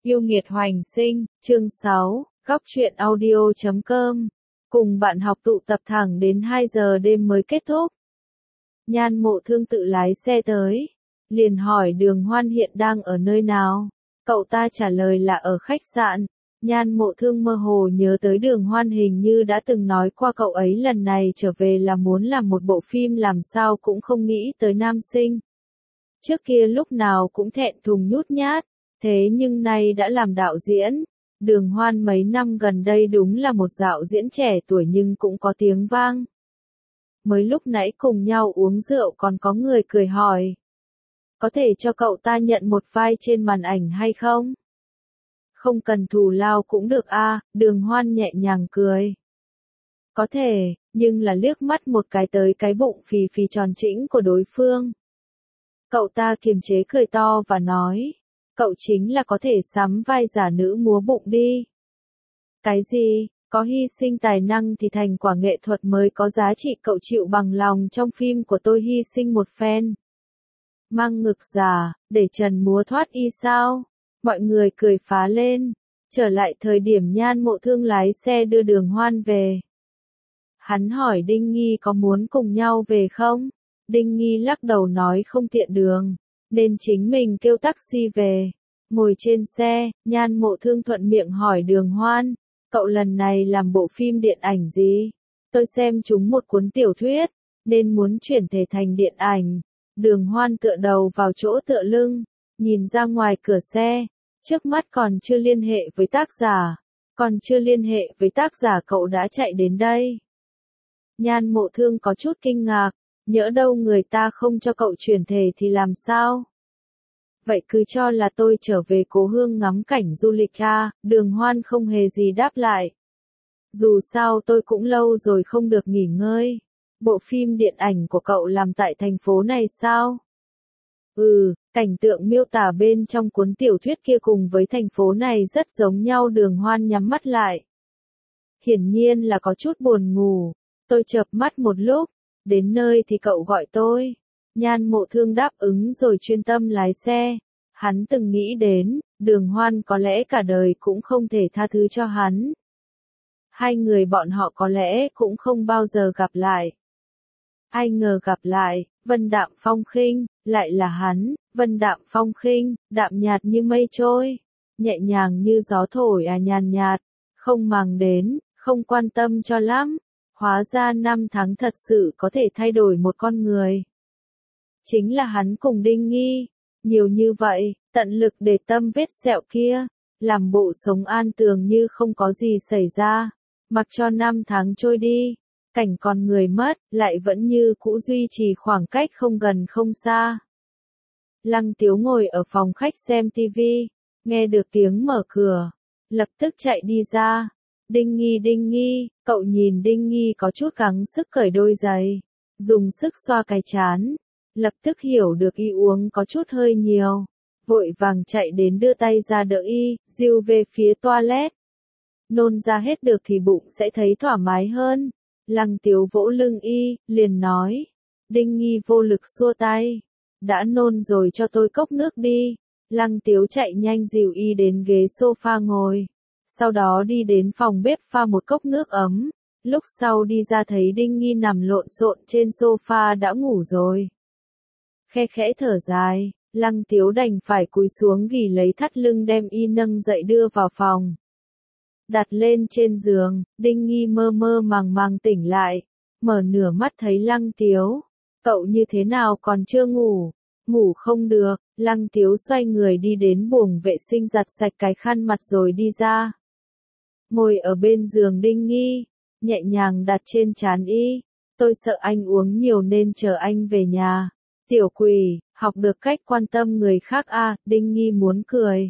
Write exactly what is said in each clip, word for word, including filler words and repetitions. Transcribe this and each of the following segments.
Yêu nghiệt hoành sinh, chương sáu, góc truyện audio chấm com. Cùng bạn học tụ tập thẳng đến hai giờ đêm mới kết thúc. Nhan Mộ Thương tự lái xe tới, liền hỏi Đường Hoan hiện đang ở nơi nào. Cậu ta trả lời là ở khách sạn. Nhan Mộ Thương mơ hồ nhớ tới Đường Hoan hình như đã từng nói qua cậu ấy lần này trở về là muốn làm một bộ phim, làm sao cũng không nghĩ tới nam sinh. Trước kia lúc nào cũng thẹn thùng nhút nhát, thế nhưng nay đã làm đạo diễn. Đường Hoan mấy năm gần đây đúng là một đạo diễn trẻ tuổi nhưng cũng có tiếng vang. Mới lúc nãy cùng nhau uống rượu còn có người cười hỏi, có thể cho cậu ta nhận một vai trên màn ảnh hay không? Không cần thù lao cũng được a, à, Đường Hoan nhẹ nhàng cười. Có thể, nhưng là liếc mắt một cái tới cái bụng phì phì tròn trĩnh của đối phương. Cậu ta kiềm chế cười to và nói, cậu chính là có thể sắm vai giả nữ múa bụng đi. Cái gì, có hy sinh tài năng thì thành quả nghệ thuật mới có giá trị, cậu chịu bằng lòng trong phim của tôi hy sinh một phen. Mang ngực giả, để trần múa thoát y sao? Mọi người cười phá lên. Trở lại thời điểm Nhan Mộ Thương lái xe đưa Đường Hoan về. Hắn hỏi Đinh Nghi có muốn cùng nhau về không? Đinh Nghi lắc đầu nói không tiện đường, nên chính mình kêu taxi về. Ngồi trên xe, Nhan Mộ Thương thuận miệng hỏi Đường Hoan, cậu lần này làm bộ phim điện ảnh gì? Tôi xem chúng một cuốn tiểu thuyết, nên muốn chuyển thể thành điện ảnh. Đường Hoan tựa đầu vào chỗ tựa lưng, nhìn ra ngoài cửa xe, trước mắt còn chưa liên hệ với tác giả, còn chưa liên hệ với tác giả cậu đã chạy đến đây. Nhan Mộ Thương có chút kinh ngạc, nhỡ đâu người ta không cho cậu chuyển thể thì làm sao? Vậy cứ cho là tôi trở về cố hương ngắm cảnh du lịch à, Đường Hoan không hề gì đáp lại. Dù sao tôi cũng lâu rồi không được nghỉ ngơi. Bộ phim điện ảnh của cậu làm tại thành phố này sao? Ừ, cảnh tượng miêu tả bên trong cuốn tiểu thuyết kia cùng với thành phố này rất giống nhau. Đường Hoan nhắm mắt lại. Hiển nhiên là có chút buồn ngủ. Tôi chợp mắt một lúc, đến nơi thì cậu gọi tôi. Nhan Mộ Thương đáp ứng rồi chuyên tâm lái xe. Hắn từng nghĩ đến, Đường Hoan có lẽ cả đời cũng không thể tha thứ cho hắn. Hai người bọn họ có lẽ cũng không bao giờ gặp lại. Ai ngờ gặp lại, vân đạm phong khinh, lại là hắn, vân đạm phong khinh, đạm nhạt như mây trôi, nhẹ nhàng như gió thổi à nhàn nhạt, không màng đến, không quan tâm cho lắm. Hóa ra năm tháng thật sự có thể thay đổi một con người. Chính là hắn cùng Đinh Nghi, nhiều như vậy, tận lực để tâm vết sẹo kia, làm bộ sống an tường như không có gì xảy ra, mặc cho năm tháng trôi đi, cảnh con người mất, lại vẫn như cũ duy trì khoảng cách không gần không xa. Lăng Tiếu ngồi ở phòng khách xem tivi, nghe được tiếng mở cửa, lập tức chạy đi ra. Đinh Nghi Đinh Nghi, cậu nhìn Đinh Nghi có chút gắng sức cởi đôi giày, dùng sức xoa cái trán, lập tức hiểu được y uống có chút hơi nhiều, vội vàng chạy đến đưa tay ra đỡ y, dìu về phía toilet. Nôn ra hết được thì bụng sẽ thấy thoải mái hơn. Lăng Tiếu vỗ lưng y, liền nói. Đinh Nghi vô lực xua tay. Đã nôn rồi cho tôi cốc nước đi. Lăng Tiếu chạy nhanh dìu y đến ghế sofa ngồi. Sau đó đi đến phòng bếp pha một cốc nước ấm. Lúc sau đi ra thấy Đinh Nghi nằm lộn xộn trên sofa đã ngủ rồi. Khe khẽ thở dài, Lăng Tiếu đành phải cúi xuống gỉ lấy thắt lưng đem y nâng dậy đưa vào phòng. Đặt lên trên giường, Đinh Nghi mơ mơ màng màng tỉnh lại, mở nửa mắt thấy Lăng Tiếu. Cậu như thế nào còn chưa ngủ? Ngủ không được. Lăng Tiếu xoay người đi đến buồng vệ sinh giặt sạch cái khăn mặt rồi đi ra. Ngồi ở bên giường Đinh Nghi, nhẹ nhàng đặt trên trán y. Tôi sợ anh uống nhiều nên chờ anh về nhà. Tiểu quỷ, học được cách quan tâm người khác à, Đinh Nghi muốn cười.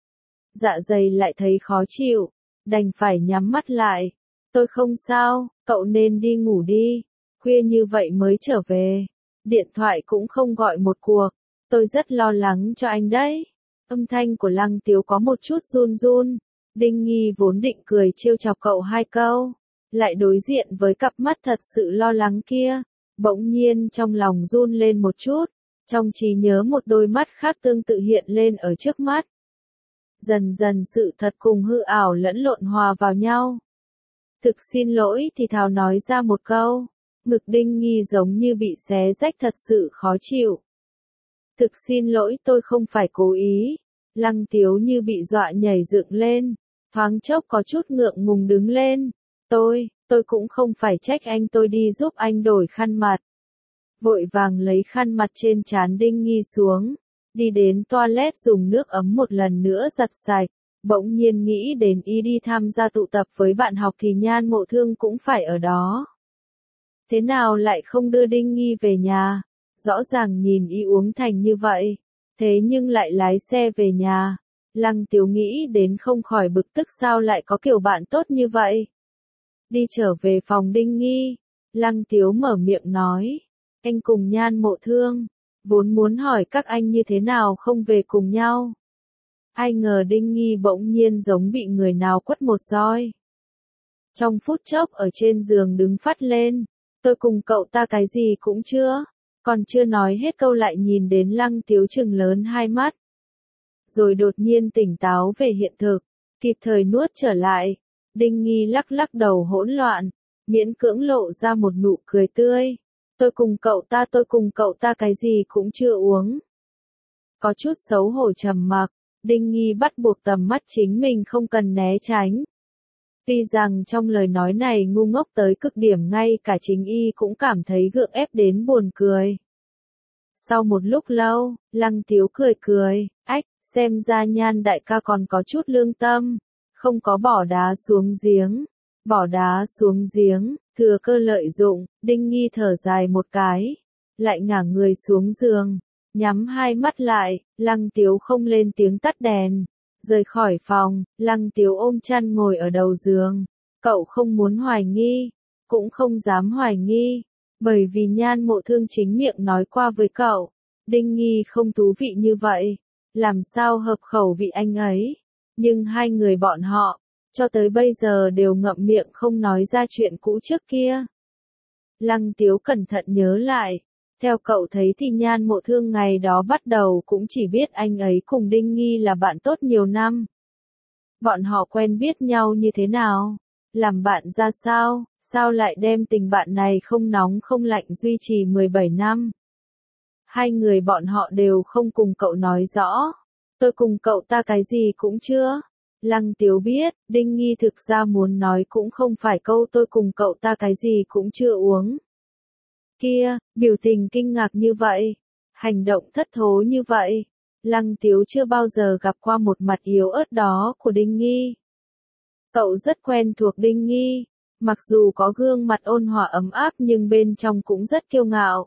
Dạ dày lại thấy khó chịu, đành phải nhắm mắt lại. Tôi không sao, cậu nên đi ngủ đi. Khuya như vậy mới trở về. Điện thoại cũng không gọi một cuộc. Tôi rất lo lắng cho anh đấy. Âm thanh của Lăng Tiếu có một chút run run. Đinh Nghi vốn định cười trêu chọc cậu hai câu, lại đối diện với cặp mắt thật sự lo lắng kia. Bỗng nhiên trong lòng run lên một chút. Trong trí nhớ một đôi mắt khác tương tự hiện lên ở trước mắt. Dần dần sự thật cùng hư ảo lẫn lộn hòa vào nhau. Thực xin lỗi thì thào nói ra một câu. Ngực Đinh Nghi giống như bị xé rách thật sự khó chịu. Thực xin lỗi tôi không phải cố ý. Lăng Tiếu như bị dọa nhảy dựng lên. Thoáng chốc có chút ngượng ngùng đứng lên. Tôi, tôi cũng không phải trách anh, tôi đi giúp anh đổi khăn mặt. Vội vàng lấy khăn mặt trên trán Đinh Nghi xuống. Đi đến toilet dùng nước ấm một lần nữa giặt sạch. Bỗng nhiên nghĩ đến y đi tham gia tụ tập với bạn học thì Nhan Mộ Thương cũng phải ở đó. Thế nào lại không đưa Đinh Nghi về nhà? Rõ ràng nhìn y uống thành như vậy. Thế nhưng lại lái xe về nhà. Lăng Tiếu nghĩ đến không khỏi bực tức, sao lại có kiểu bạn tốt như vậy. Đi trở về phòng Đinh Nghi. Lăng Tiếu mở miệng nói. Anh cùng Nhan Mộ Thương. Vốn muốn hỏi các anh như thế nào không về cùng nhau. Ai ngờ Đinh Nghi bỗng nhiên giống bị người nào quất một roi. Trong phút chốc ở trên giường đứng phắt lên. Tôi cùng cậu ta cái gì cũng chưa. Còn chưa nói hết câu lại nhìn đến Lăng Tiếu trừng lớn hai mắt. Rồi đột nhiên tỉnh táo về hiện thực. Kịp thời nuốt trở lại. Đinh Nghi lắc lắc đầu hỗn loạn. Miễn cưỡng lộ ra một nụ cười tươi. Tôi cùng cậu ta tôi cùng cậu ta cái gì cũng chưa uống. Có chút xấu hổ trầm mặc. Đinh Nghi bắt buộc tầm mắt chính mình không cần né tránh. Tuy rằng trong lời nói này ngu ngốc tới cực điểm, ngay cả chính y cũng cảm thấy gượng ép đến buồn cười. Sau một lúc lâu, Lăng Tiếu cười cười, ách, xem ra Nhan đại ca còn có chút lương tâm, không có bỏ đá xuống giếng. Bỏ đá xuống giếng, thừa cơ lợi dụng. Đinh Nghi thở dài một cái, lại ngả người xuống giường, nhắm hai mắt lại. Lăng Tiếu không lên tiếng tắt đèn, rời khỏi phòng. Lăng Tiếu ôm chăn ngồi ở đầu giường. Cậu không muốn hoài nghi, cũng không dám hoài nghi, bởi vì Nhan Mộ Thương chính miệng nói qua với cậu, Đinh Nghi không thú vị như vậy, làm sao hợp khẩu vị anh ấy. Nhưng hai người bọn họ, cho tới bây giờ đều ngậm miệng không nói ra chuyện cũ trước kia. Lăng Tiếu cẩn thận nhớ lại, theo cậu thấy thì Nhan Mộ Thương ngày đó bắt đầu cũng chỉ biết anh ấy cùng Đinh Nghi là bạn tốt nhiều năm. Bọn họ quen biết nhau như thế nào? Làm bạn ra sao? Sao lại đem tình bạn này không nóng không lạnh duy trì mười bảy năm? Hai người bọn họ đều không cùng cậu nói rõ. Tôi cùng cậu ta cái gì cũng chưa. Lăng Tiếu biết, Đinh Nghi thực ra muốn nói cũng không phải câu tôi cùng cậu ta cái gì cũng chưa uống. Kia, biểu tình kinh ngạc như vậy, hành động thất thố như vậy, Lăng Tiếu chưa bao giờ gặp qua một mặt yếu ớt đó của Đinh Nghi. Cậu rất quen thuộc Đinh Nghi, mặc dù có gương mặt ôn hòa ấm áp nhưng bên trong cũng rất kiêu ngạo.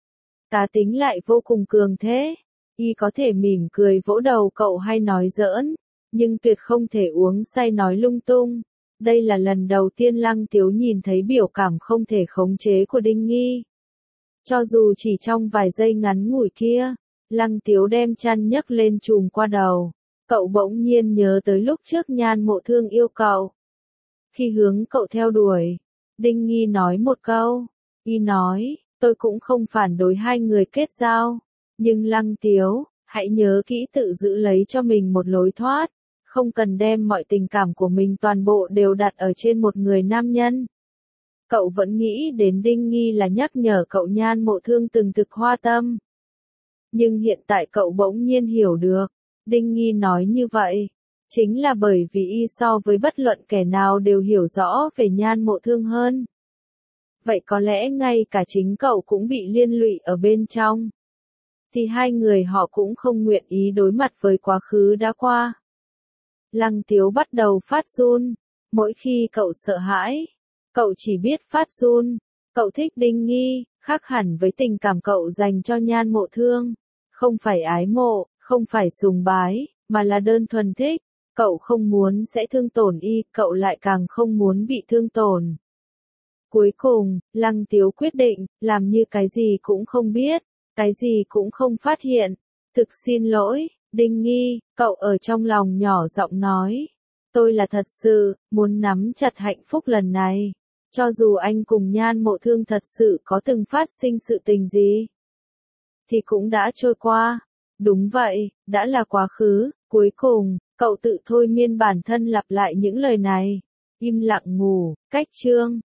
Cá tính lại vô cùng cường thế, y có thể mỉm cười vỗ đầu cậu hay nói giỡn, nhưng tuyệt không thể uống say nói lung tung. Đây là lần đầu tiên Lăng Tiếu nhìn thấy biểu cảm không thể khống chế của Đinh Nghi. Cho dù chỉ trong vài giây ngắn ngủi kia, Lăng Tiếu đem chăn nhấc lên trùm qua đầu. Cậu bỗng nhiên nhớ tới lúc trước Nhan Mộ Thương yêu cậu. Khi hướng cậu theo đuổi, Đinh Nghi nói một câu. Y nói, tôi cũng không phản đối hai người kết giao. Nhưng Lăng Tiếu, hãy nhớ kỹ tự giữ lấy cho mình một lối thoát. Không cần đem mọi tình cảm của mình toàn bộ đều đặt ở trên một người nam nhân. Cậu vẫn nghĩ đến Đinh Nghi là nhắc nhở cậu Nhan Mộ Thương từng thực hoa tâm. Nhưng hiện tại cậu bỗng nhiên hiểu được, Đinh Nghi nói như vậy, chính là bởi vì y so với bất luận kẻ nào đều hiểu rõ về Nhan Mộ Thương hơn. Vậy có lẽ ngay cả chính cậu cũng bị liên lụy ở bên trong. Thì hai người họ cũng không nguyện ý đối mặt với quá khứ đã qua. Lăng Tiếu bắt đầu phát run, mỗi khi cậu sợ hãi, cậu chỉ biết phát run. Cậu thích Đinh Nghi, khác hẳn với tình cảm cậu dành cho Nhan Mộ Thương. Không phải ái mộ, không phải sùng bái, mà là đơn thuần thích. Cậu không muốn sẽ thương tổn y, cậu lại càng không muốn bị thương tổn. Cuối cùng, Lăng Tiếu quyết định, làm như cái gì cũng không biết, cái gì cũng không phát hiện. Thực xin lỗi, Đinh Nghi, cậu ở trong lòng nhỏ giọng nói. Tôi là thật sự, muốn nắm chặt hạnh phúc lần này. Cho dù anh cùng Nhan Mộ Thương thật sự có từng phát sinh sự tình gì, thì cũng đã trôi qua. Đúng vậy, đã là quá khứ. Cuối cùng, Cậu tự thôi miên bản thân lặp lại những lời này. Im lặng ngủ, cách chương.